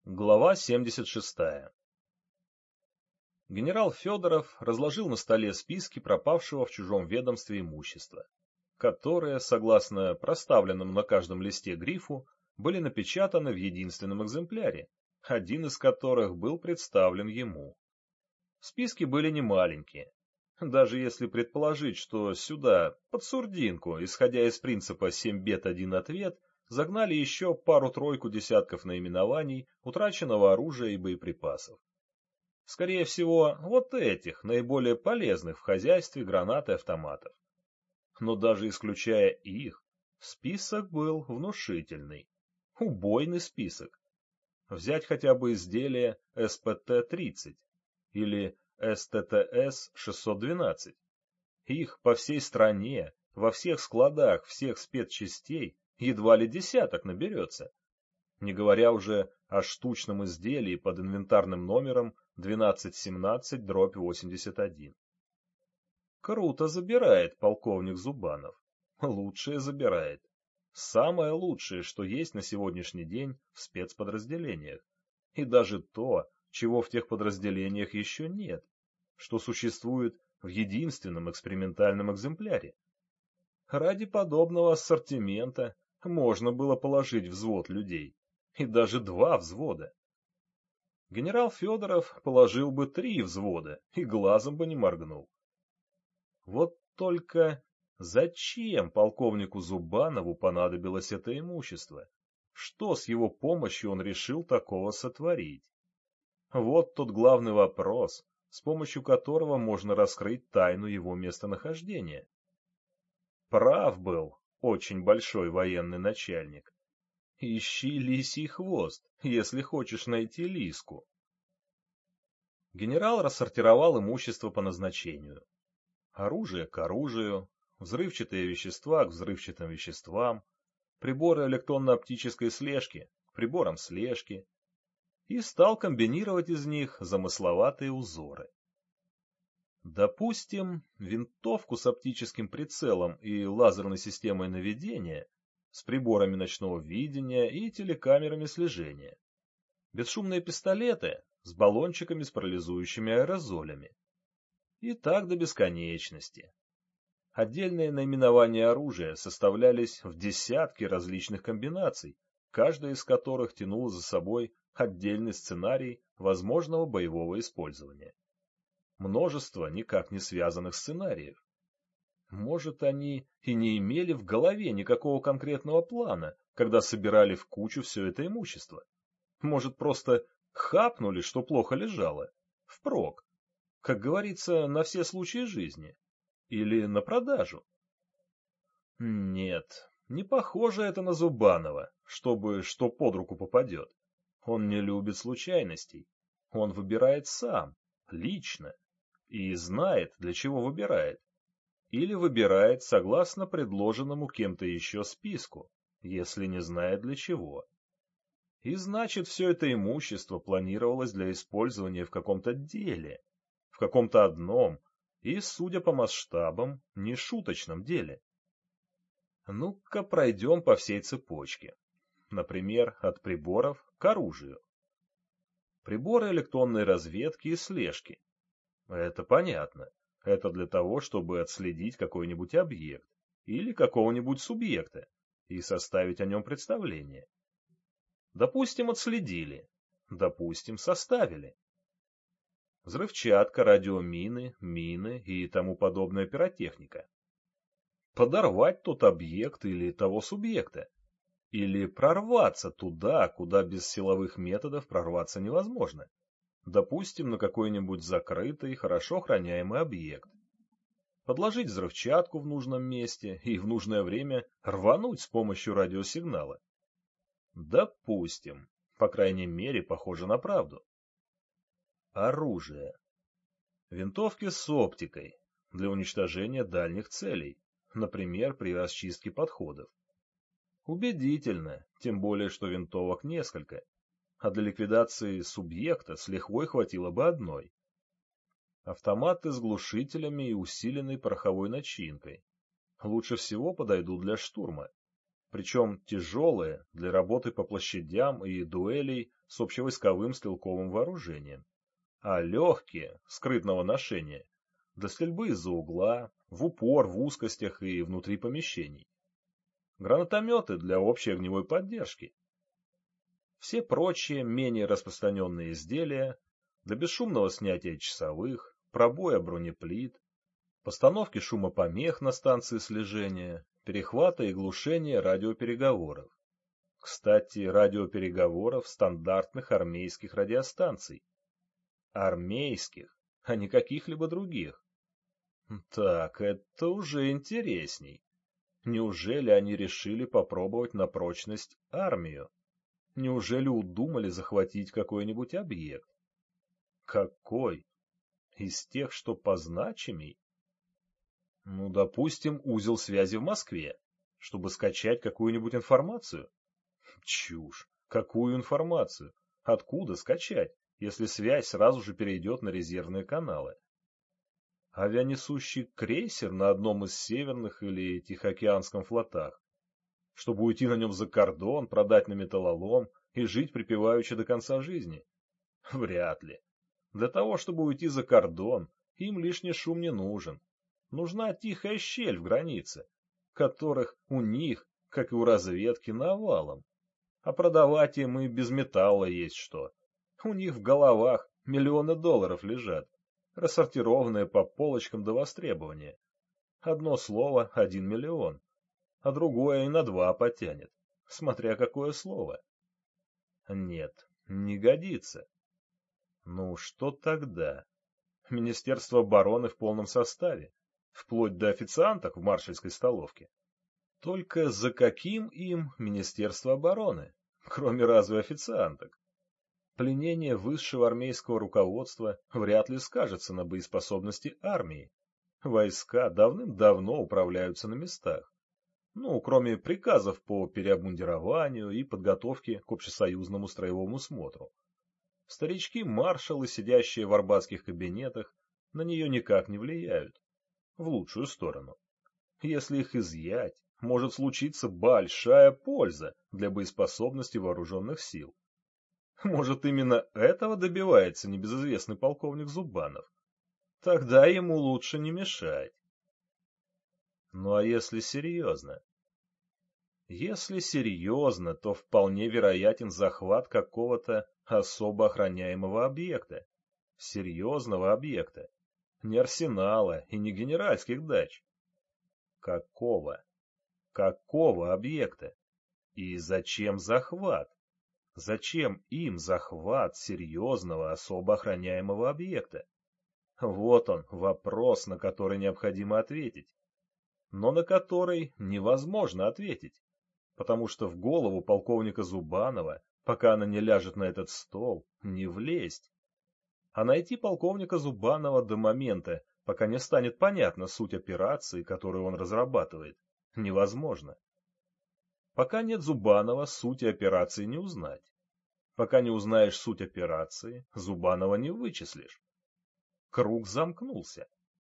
Глава 76. Генерал Федоров разложил на столе списки пропавшего в чужом ведомстве имущества, которые, согласно проставленному на каждом листе грифу, были напечатаны в единственном экземпляре, один из которых был представлен ему. Списки были немаленькие. Даже если предположить, что сюда, под сурдинку, исходя из принципа «семь бед, один ответ», загнали еще пару-тройку десятков наименований утраченного оружия и боеприпасов. Скорее всего, вот этих, наиболее полезных в хозяйстве гранат и автоматов. Но даже исключая их, список был внушительный. Убойный список. Взять хотя бы изделие СПТ-30 или СТТС-612. Их по всей стране, во всех складах всех спецчастей едва ли десяток наберется, не говоря уже о штучном изделии под инвентарным номером 1217/81. Круто забирает полковник Зубанов. Лучшее забирает. Самое лучшее, что есть на сегодняшний день в спецподразделениях. И даже то, чего в тех подразделениях еще нет, что существует в единственном экспериментальном экземпляре. Ради подобного ассортимента можно было положить взвод людей, и даже 2 взвода. Генерал Федоров положил бы 3 взвода и глазом бы не моргнул. Вот только зачем полковнику Зубанову понадобилось это имущество? Что с его помощью он решил такого сотворить? Вот тот главный вопрос, с помощью которого можно раскрыть тайну его местонахождения. Прав был очень большой военный начальник. Ищи лисий хвост, если хочешь найти лиску. Генерал рассортировал имущество по назначению. Оружие к оружию, взрывчатые вещества к взрывчатым веществам, приборы электронно-оптической слежки к приборам слежки, и стал комбинировать из них замысловатые узоры. Допустим, винтовку с оптическим прицелом и лазерной системой наведения, с приборами ночного видения и телекамерами слежения. Бесшумные пистолеты с баллончиками с парализующими аэрозолями. И так до бесконечности. Отдельные наименования оружия составлялись в десятки различных комбинаций, каждая из которых тянула за собой отдельный сценарий возможного боевого использования. Множество никак не связанных сценариев. Может, они и не имели в голове никакого конкретного плана, когда собирали в кучу все это имущество. Может, просто хапнули, что плохо лежало, впрок, как говорится, на все случаи жизни, или на продажу. Нет, не похоже это на Зубанова, чтобы что под руку попадет. Он не любит случайностей. Он выбирает сам, лично, и знает, для чего выбирает. Или выбирает согласно предложенному кем-то еще списку, если не знает для чего. И значит, все это имущество планировалось для использования в каком-то деле, в каком-то одном и, судя по масштабам, нешуточном деле. Ну-ка пройдем по всей цепочке. Например, от приборов к оружию. Приборы электронной разведки и слежки. Это понятно. Это для того, чтобы отследить какой-нибудь объект или какого-нибудь субъекта и составить о нем представление. Допустим, отследили. Допустим, составили. Взрывчатка, радиомины, мины и тому подобная пиротехника. Подорвать тот объект или того субъекта. Или прорваться туда, куда без силовых методов прорваться невозможно. Допустим, на какой-нибудь закрытый, хорошо охраняемый объект. Подложить взрывчатку в нужном месте и в нужное время рвануть с помощью радиосигнала. Допустим, по крайней мере, похоже на правду. Оружие. Винтовки с оптикой для уничтожения дальних целей, например, при расчистке подходов. Убедительно, тем более, что винтовок несколько, а для ликвидации субъекта с лихвой хватило бы одной. Автоматы с глушителями и усиленной пороховой начинкой. Лучше всего подойдут для штурма. причем тяжелые для работы по площадям и дуэлей с общевойсковым стрелковым вооружением, а легкие, скрытного ношения, для стрельбы из-за угла, в упор, в узкостях и внутри помещений. Гранатометы для общей огневой поддержки. Все прочие, менее распространенные изделия для бесшумного снятия часовых, пробоя бронеплит, постановки шумопомех на станции слежения, перехвата и глушения радиопереговоров. Кстати, радиопереговоров стандартных армейских радиостанций. Армейских, а не каких-либо других. Так, это уже интересней. Неужели они решили попробовать на прочность армию? Неужели удумали захватить какой-нибудь объект? Какой? Из тех, что позначимей? Ну, допустим, узел связи в Москве, чтобы скачать какую-нибудь информацию. Чушь! Какую информацию? Откуда скачать, если связь сразу же перейдет на резервные каналы? Авианесущий крейсер на одном из северных или Тихоокеанском флотах, чтобы уйти на нем за кордон, продать на металлолом и жить припеваючи до конца жизни? Вряд ли. Для того, чтобы уйти за кордон, им лишний шум не нужен. Нужна тихая щель в границе, которых у них, как и у разведки, навалом. А продавать им и без металла есть что. У них в головах миллионы долларов лежат, рассортированные по полочкам до востребования. Одно слово — 1 миллион, а другое и на 2 потянет, смотря какое слово. Нет, не годится. Ну, что тогда? Министерство обороны в полном составе, вплоть до официанток в маршальской столовке. Только за каким им Министерство обороны, кроме разве официанток? Пленение высшего армейского руководства вряд ли скажется на боеспособности армии. Войска давным-давно управляются на местах. Ну, кроме приказов по переобмундированию и подготовке к общесоюзному строевому смотру. Старички-маршалы, сидящие в арбатских кабинетах, на нее никак не влияют. В лучшую сторону. Если их изъять, может случиться большая польза для боеспособности вооруженных сил. Может, именно этого добивается небезызвестный полковник Зубанов? Тогда ему лучше не мешать. Ну а если серьезно? Если серьезно, то вполне вероятен захват какого-то особо охраняемого объекта. Серьезного объекта. Не арсенала и не генеральских дач. Какого? Какого объекта? И зачем захват? Зачем им захват серьезного особо охраняемого объекта? Вот он, вопрос, на который необходимо ответить. Но на который невозможно ответить, потому что в голову полковника Зубанова, пока она не ляжет на этот стол, не влезть. А найти полковника Зубанова до момента, пока не станет понятна суть операции, которую он разрабатывает, невозможно. Пока нет Зубанова, сути операции не узнать. Пока не узнаешь суть операции, Зубанова не вычислишь. Круг замкнулся.